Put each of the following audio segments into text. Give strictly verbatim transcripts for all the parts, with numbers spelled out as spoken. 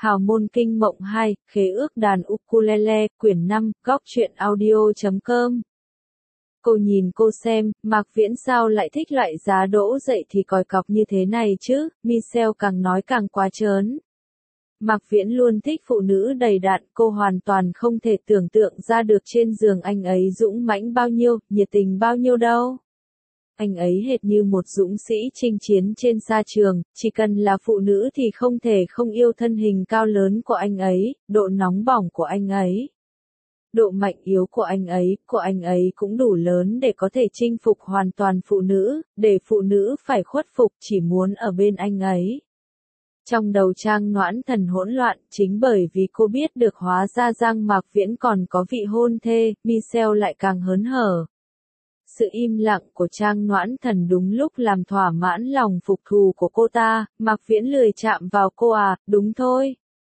Hào môn kinh mộng hai, khế ước đàn ukulele, quyển năm, góc truyện audio chấm com. Cô nhìn cô xem, Mạc Viễn sao lại thích loại giá đỗ dậy thì còi cọc như thế này chứ, Michelle càng nói càng quá trớn. Mạc Viễn luôn thích phụ nữ đầy đặn, cô hoàn toàn không thể tưởng tượng ra được trên giường anh ấy dũng mãnh bao nhiêu, nhiệt tình bao nhiêu đâu. Anh ấy hệt như một dũng sĩ chinh chiến trên sa trường, chỉ cần là phụ nữ thì không thể không yêu thân hình cao lớn của anh ấy, độ nóng bỏng của anh ấy. Độ mạnh yếu của anh ấy, của anh ấy cũng đủ lớn để có thể chinh phục hoàn toàn phụ nữ, để phụ nữ phải khuất phục chỉ muốn ở bên anh ấy. Trong đầu Trang Noãn Thần hỗn loạn, chính bởi vì cô biết được hóa ra Giang Mạc Viễn còn có vị hôn thê, Michelle lại càng hớn hở. Sự im lặng của Trang Noãn Thần đúng lúc làm thỏa mãn lòng phục thù của cô ta, Mạc Viễn lười chạm vào cô à, đúng thôi.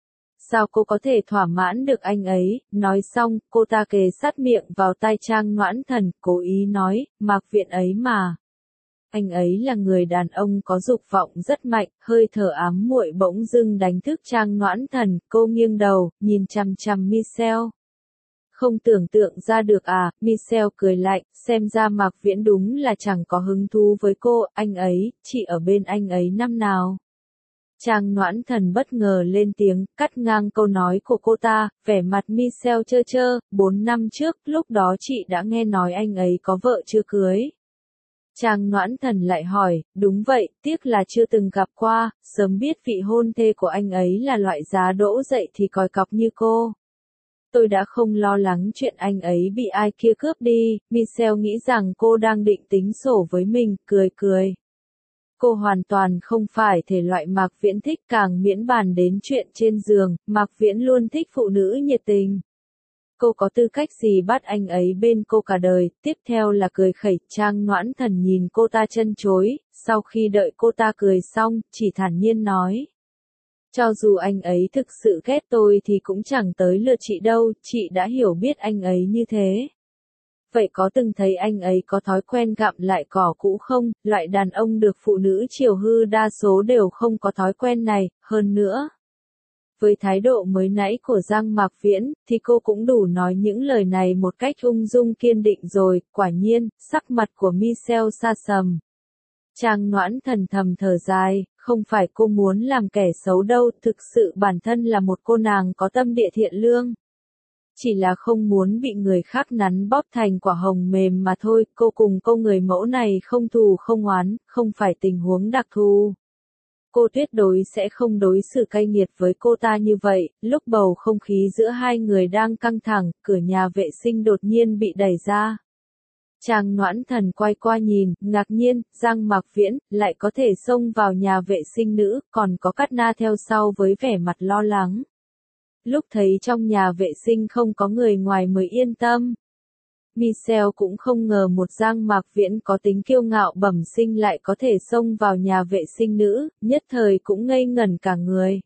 Sao cô có thể thỏa mãn được anh ấy, nói xong, cô ta kề sát miệng vào tai Trang Noãn Thần, cố ý nói, Mạc Viễn ấy mà. Anh ấy là người đàn ông có dục vọng rất mạnh, hơi thở ám muội bỗng dưng đánh thức Trang Noãn Thần, cô nghiêng đầu, nhìn chằm chằm Michelle. Không tưởng tượng ra được à, Michelle cười lạnh, xem ra Mạc Viễn đúng là chẳng có hứng thú với cô, anh ấy, chị ở bên anh ấy năm nào. Trang Noãn Thần bất ngờ lên tiếng, cắt ngang câu nói của cô ta, vẻ mặt Michelle trơ trơ, bốn năm trước, lúc đó chị đã nghe nói anh ấy có vợ chưa cưới. Trang Noãn Thần lại hỏi, đúng vậy, tiếc là chưa từng gặp qua, sớm biết vị hôn thê của anh ấy là loại giá đỗ dậy thì còi cọc như cô. Tôi đã không lo lắng chuyện anh ấy bị ai kia cướp đi, Michelle nghĩ rằng cô đang định tính sổ với mình, cười cười. Cô hoàn toàn không phải thể loại Mạc Viễn thích, càng miễn bàn đến chuyện trên giường, Mạc Viễn luôn thích phụ nữ nhiệt tình. Cô có tư cách gì bắt anh ấy bên cô cả đời, tiếp theo là cười khẩy. Trang Noãn Thần nhìn cô ta chân chối, sau khi đợi cô ta cười xong, chỉ thản nhiên nói. Cho dù anh ấy thực sự ghét tôi thì cũng chẳng tới lượt chị đâu, chị đã hiểu biết anh ấy như thế. Vậy có từng thấy anh ấy có thói quen gặm lại cỏ cũ không? Loại đàn ông được phụ nữ chiều hư đa số đều không có thói quen này, hơn nữa. Với thái độ mới nãy của Giang Mạc Viễn, thì cô cũng đủ nói những lời này một cách ung dung kiên định rồi, quả nhiên, sắc mặt của Michelle sa sầm. Trang Noãn Thần thầm thở dài, không phải cô muốn làm kẻ xấu đâu, thực sự bản thân là một cô nàng có tâm địa thiện lương. Chỉ là không muốn bị người khác nắn bóp thành quả hồng mềm mà thôi, cô cùng cô người mẫu này không thù không oán, không phải tình huống đặc thù. Cô tuyệt đối sẽ không đối xử cay nghiệt với cô ta như vậy, lúc bầu không khí giữa hai người đang căng thẳng, cửa nhà vệ sinh đột nhiên bị đẩy ra. Trang Noãn Thần quay qua nhìn, ngạc nhiên, Giang Mạc Viễn, lại có thể xông vào nhà vệ sinh nữ, còn có Cát Na theo sau với vẻ mặt lo lắng. Lúc thấy trong nhà vệ sinh không có người ngoài mới yên tâm. Michelle cũng không ngờ một Giang Mạc Viễn có tính kiêu ngạo bẩm sinh lại có thể xông vào nhà vệ sinh nữ, nhất thời cũng ngây ngẩn cả người.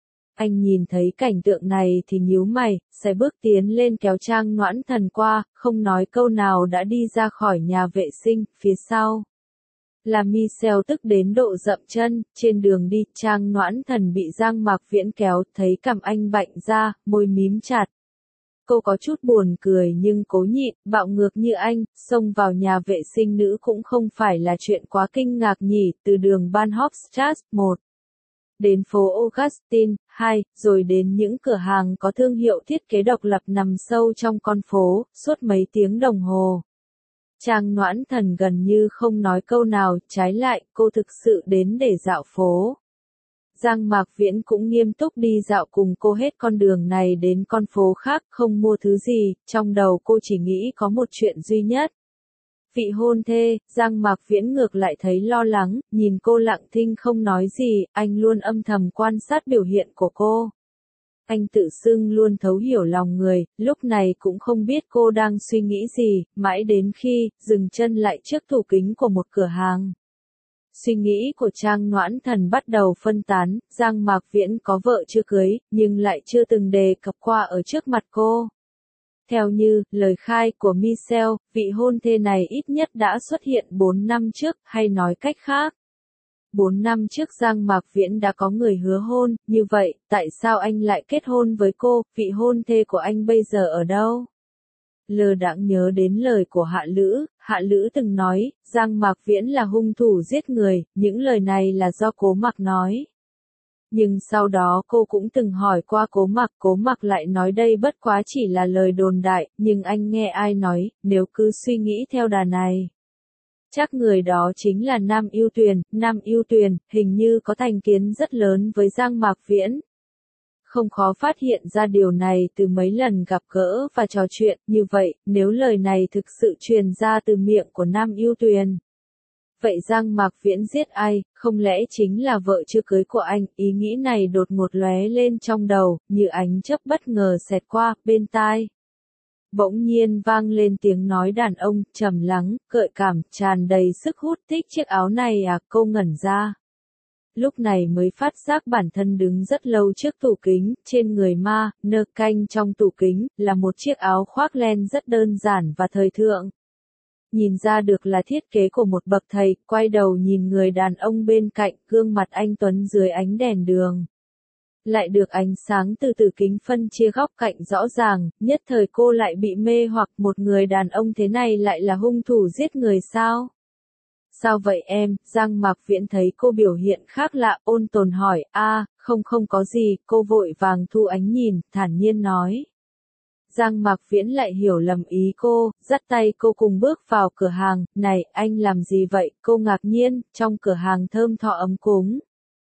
Anh nhìn thấy cảnh tượng này thì nhíu mày, sẽ bước tiến lên kéo Trang Noãn Thần qua, không nói câu nào đã đi ra khỏi nhà vệ sinh, phía sau. Là Michelle tức đến độ dậm chân, trên đường đi, Trang Noãn Thần bị Giang Mạc Viễn kéo, thấy cằm anh bạnh ra, môi mím chặt. Cô có chút buồn cười nhưng cố nhịn, bạo ngược như anh, xông vào nhà vệ sinh nữ cũng không phải là chuyện quá kinh ngạc nhỉ, từ đường Bahnhofstrasse một. Đến phố Augustin, hai, rồi đến những cửa hàng có thương hiệu thiết kế độc lập nằm sâu trong con phố, suốt mấy tiếng đồng hồ. Trang Noãn Thần gần như không nói câu nào, trái lại, cô thực sự đến để dạo phố. Giang Mạc Viễn cũng nghiêm túc đi dạo cùng cô hết con đường này đến con phố khác, không mua thứ gì, trong đầu cô chỉ nghĩ có một chuyện duy nhất. Vị hôn thê, Giang Mạc Viễn ngược lại thấy lo lắng, nhìn cô lặng thinh không nói gì, anh luôn âm thầm quan sát biểu hiện của cô. Anh tự xưng luôn thấu hiểu lòng người, lúc này cũng không biết cô đang suy nghĩ gì, mãi đến khi, dừng chân lại trước tủ kính của một cửa hàng. Suy nghĩ của Trang Noãn Thần bắt đầu phân tán, Giang Mạc Viễn có vợ chưa cưới, nhưng lại chưa từng đề cập qua ở trước mặt cô. Theo như lời khai của Michelle, vị hôn thê này ít nhất đã xuất hiện bốn năm trước, hay nói cách khác. Bốn năm trước Giang Mạc Viễn đã có người hứa hôn, như vậy, tại sao anh lại kết hôn với cô, vị hôn thê của anh bây giờ ở đâu? Lơ đãng nhớ đến lời của Hạ Lữ, Hạ Lữ từng nói, Giang Mạc Viễn là hung thủ giết người, những lời này là do Cố Mặc nói. Nhưng sau đó cô cũng từng hỏi qua Cố Mặc, Cố Mặc lại nói đây bất quá chỉ là lời đồn đại, nhưng anh nghe ai nói, nếu cứ suy nghĩ theo đà này. Chắc người đó chính là Nam Ưu Tuyền, Nam Ưu Tuyền, hình như có thành kiến rất lớn với Giang Mạc Viễn. Không khó phát hiện ra điều này từ mấy lần gặp gỡ và trò chuyện, như vậy, nếu lời này thực sự truyền ra từ miệng của Nam Ưu Tuyền. Vậy Giang Mạc Viễn giết ai, không lẽ chính là vợ chưa cưới của anh, ý nghĩ này đột ngột lóe lên trong đầu, như ánh chớp bất ngờ xẹt qua, bên tai. Bỗng nhiên vang lên tiếng nói đàn ông, trầm lắng, gợi cảm, tràn đầy sức hút. Thích chiếc áo này à, cô ngẩn ra. Lúc này mới phát giác bản thân đứng rất lâu trước tủ kính, trên người ma, nơ canh trong tủ kính, là một chiếc áo khoác len rất đơn giản và thời thượng. Nhìn ra được là thiết kế của một bậc thầy, quay đầu nhìn người đàn ông bên cạnh, gương mặt anh tuấn dưới ánh đèn đường. Lại được ánh sáng từ từ kính phân chia góc cạnh rõ ràng, nhất thời cô lại bị mê hoặc một người đàn ông thế này lại là hung thủ giết người sao? Sao vậy em? Giang Mạc Viễn thấy cô biểu hiện khác lạ, ôn tồn hỏi, a, không không có gì, cô vội vàng thu ánh nhìn, thản nhiên nói. Giang Mạc Viễn lại hiểu lầm ý cô, dắt tay cô cùng bước vào cửa hàng, này, anh làm gì vậy? Cô ngạc nhiên, trong cửa hàng thơm tho ấm cúng.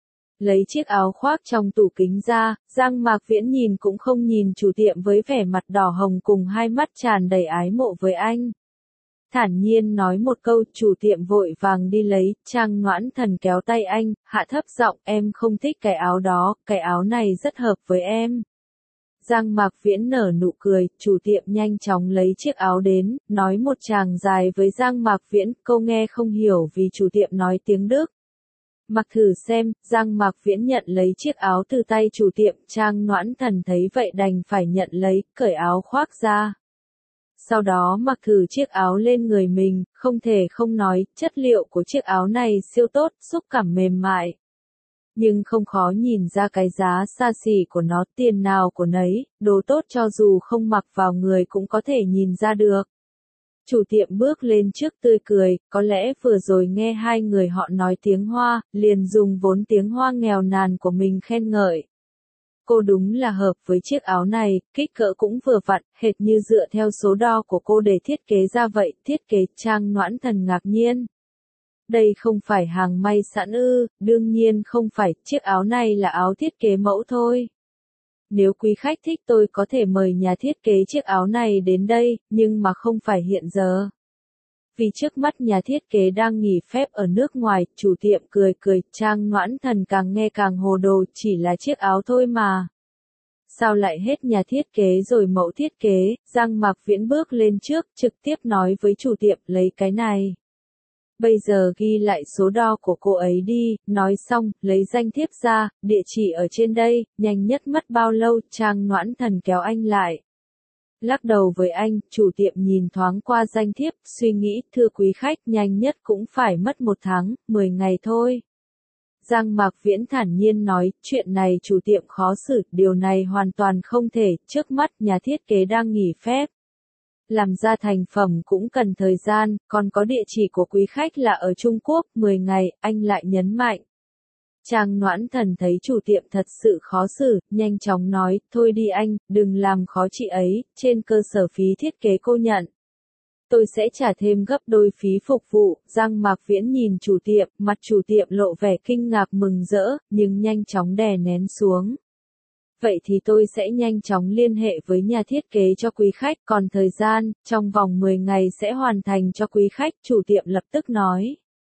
Lấy chiếc áo khoác trong tủ kính ra, Giang Mạc Viễn nhìn cũng không nhìn chủ tiệm với vẻ mặt đỏ hồng cùng hai mắt tràn đầy ái mộ với anh. Thản nhiên nói một câu, chủ tiệm vội vàng đi lấy, Trang Noãn Thần kéo tay anh, hạ thấp giọng, em không thích cái áo đó, cái áo này rất hợp với em. Giang Mạc Viễn nở nụ cười, chủ tiệm nhanh chóng lấy chiếc áo đến, nói một tràng dài với Giang Mạc Viễn, câu nghe không hiểu vì chủ tiệm nói tiếng Đức. Mặc thử xem, Giang Mạc Viễn nhận lấy chiếc áo từ tay chủ tiệm, Trang Noãn Thần thấy vậy đành phải nhận lấy, cởi áo khoác ra. Sau đó mặc thử chiếc áo lên người mình, không thể không nói, chất liệu của chiếc áo này siêu tốt, xúc cảm mềm mại. Nhưng không khó nhìn ra cái giá xa xỉ của nó, tiền nào của nấy, đồ tốt cho dù không mặc vào người cũng có thể nhìn ra được. Chủ tiệm bước lên trước tươi cười, có lẽ vừa rồi nghe hai người họ nói tiếng Hoa, liền dùng vốn tiếng Hoa nghèo nàn của mình khen ngợi. Cô đúng là hợp với chiếc áo này, kích cỡ cũng vừa vặn, hệt như dựa theo số đo của cô để thiết kế ra vậy, thiết kế. Trang Noãn Thần ngạc nhiên. Đây không phải hàng may sẵn ư? Đương nhiên không phải, chiếc áo này là áo thiết kế mẫu thôi. Nếu quý khách thích tôi có thể mời nhà thiết kế chiếc áo này đến đây, nhưng mà không phải hiện giờ. Vì trước mắt nhà thiết kế đang nghỉ phép ở nước ngoài, chủ tiệm cười cười, Trang Noãn Thần càng nghe càng hồ đồ, chỉ là chiếc áo thôi mà. Sao lại hết nhà thiết kế rồi mẫu thiết kế? Giang Mạc Viễn bước lên trước, trực tiếp nói với chủ tiệm, lấy cái này. Bây giờ ghi lại số đo của cô ấy đi, nói xong, lấy danh thiếp ra, địa chỉ ở trên đây, nhanh nhất mất bao lâu, Trang Noãn Thần kéo anh lại. Lắc đầu với anh, chủ tiệm nhìn thoáng qua danh thiếp, suy nghĩ, thưa quý khách, nhanh nhất cũng phải mất một tháng, mười ngày thôi. Giang Mạc Viễn thản nhiên nói, chuyện này chủ tiệm khó xử, điều này hoàn toàn không thể, trước mắt nhà thiết kế đang nghỉ phép. Làm ra thành phẩm cũng cần thời gian, còn có địa chỉ của quý khách là ở Trung Quốc, mười ngày, anh lại nhấn mạnh. Trang Noãn Thần thấy chủ tiệm thật sự khó xử, nhanh chóng nói, thôi đi anh, đừng làm khó chị ấy, trên cơ sở phí thiết kế cô nhận. Tôi sẽ trả thêm gấp đôi phí phục vụ. Giang Mạc Viễn nhìn chủ tiệm, mặt chủ tiệm lộ vẻ kinh ngạc mừng rỡ, nhưng nhanh chóng đè nén xuống. Vậy thì tôi sẽ nhanh chóng liên hệ với nhà thiết kế cho quý khách, còn thời gian, trong vòng mười ngày sẽ hoàn thành cho quý khách, chủ tiệm lập tức nói.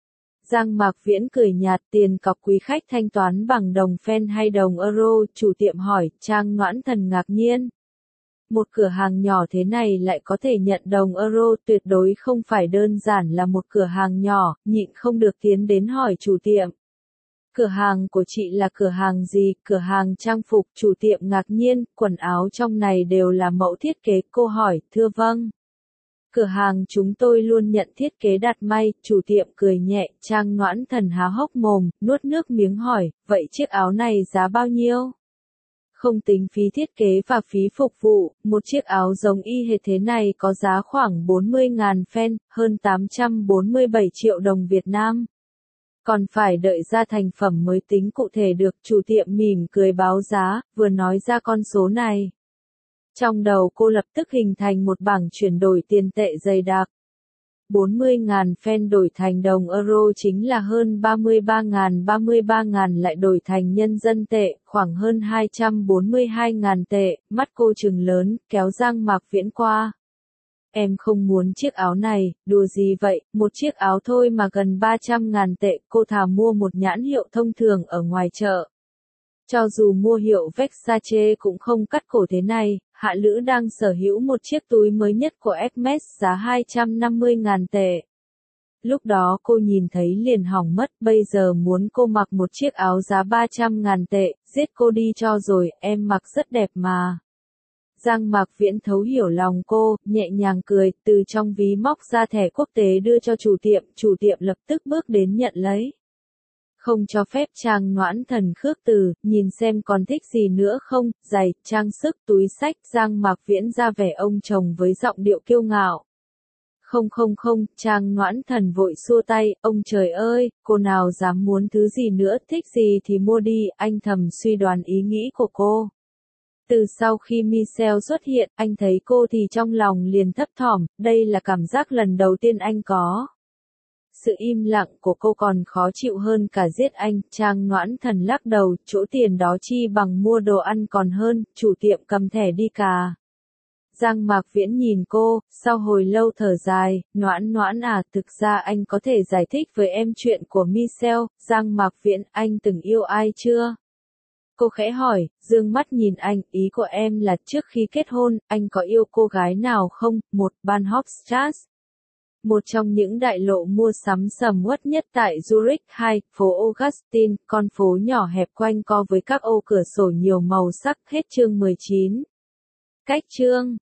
Giang Mạc Viễn cười nhạt, tiền cọc quý khách thanh toán bằng đồng phen hay đồng euro, chủ tiệm hỏi. Trang Noãn Thần ngạc nhiên. Một cửa hàng nhỏ thế này lại có thể nhận đồng euro, tuyệt đối không phải đơn giản là một cửa hàng nhỏ, nhịn không được tiến đến hỏi chủ tiệm. Cửa hàng của chị là cửa hàng gì? Cửa hàng trang phục, chủ tiệm ngạc nhiên, quần áo trong này đều là mẫu thiết kế, cô hỏi, thưa vâng. Cửa hàng chúng tôi luôn nhận thiết kế đặt may, chủ tiệm cười nhẹ, Trang Noãn Thần há hốc mồm, nuốt nước miếng hỏi, vậy chiếc áo này giá bao nhiêu? Không tính phí thiết kế và phí phục vụ, một chiếc áo giống y hệt thế này có giá khoảng bốn mươi nghìn phen, hơn tám trăm bốn mươi bảy triệu đồng Việt Nam. Còn phải đợi ra thành phẩm mới tính cụ thể được, chủ tiệm mỉm cười báo giá, vừa nói ra con số này. Trong đầu cô lập tức hình thành một bảng chuyển đổi tiền tệ dày đặc. bốn mươi nghìn phen đổi thành đồng euro chính là hơn ba mươi ba nghìn, ba mươi ba nghìn lại đổi thành nhân dân tệ, khoảng hơn hai trăm bốn mươi hai nghìn tệ, mắt cô trừng lớn, kéo Giang Mạc Viễn qua. Em không muốn chiếc áo này, đùa gì vậy, một chiếc áo thôi mà gần ba trăm nghìn tệ, cô thà mua một nhãn hiệu thông thường ở ngoài chợ. Cho dù mua hiệu Versace cũng không cắt cổ thế này, Hạ Lữ đang sở hữu một chiếc túi mới nhất của Hermes giá hai trăm năm mươi nghìn tệ. Lúc đó cô nhìn thấy liền hỏng mất, bây giờ muốn cô mặc một chiếc áo giá ba trăm nghìn tệ, giết cô đi cho rồi, em mặc rất đẹp mà. Giang Mạc Viễn thấu hiểu lòng cô, nhẹ nhàng cười, từ trong ví móc ra thẻ quốc tế đưa cho chủ tiệm, chủ tiệm lập tức bước đến nhận lấy. Không cho phép Trang Noãn Thần khước từ, nhìn xem còn thích gì nữa không, giày, trang sức, túi xách, Giang Mạc Viễn ra vẻ ông chồng với giọng điệu kiêu ngạo. Không không không, Trang Noãn Thần vội xua tay, ông trời ơi, cô nào dám muốn thứ gì nữa, thích gì thì mua đi, anh thầm suy đoán ý nghĩ của cô. Từ sau khi Michelle xuất hiện, anh thấy cô thì trong lòng liền thấp thỏm, đây là cảm giác lần đầu tiên anh có. Sự im lặng của cô còn khó chịu hơn cả giết anh, Trang Noãn Thần lắc đầu, chỗ tiền đó chi bằng mua đồ ăn còn hơn, chủ tiệm cầm thẻ đi cà. Giang Mạc Viễn nhìn cô, sau hồi lâu thở dài, Noãn Noãn à, thực ra anh có thể giải thích với em chuyện của Michelle, Giang Mạc Viễn, anh từng yêu ai chưa? Cô khẽ hỏi, dương mắt nhìn anh, ý của em là trước khi kết hôn, anh có yêu cô gái nào không? Một, Bahnhofstrasse. Một trong những đại lộ mua sắm sầm uất nhất tại Zurich. Hai, phố Augustin, con phố nhỏ hẹp quanh co với các ô cửa sổ nhiều màu sắc. Hết chương mười chín. Cách chương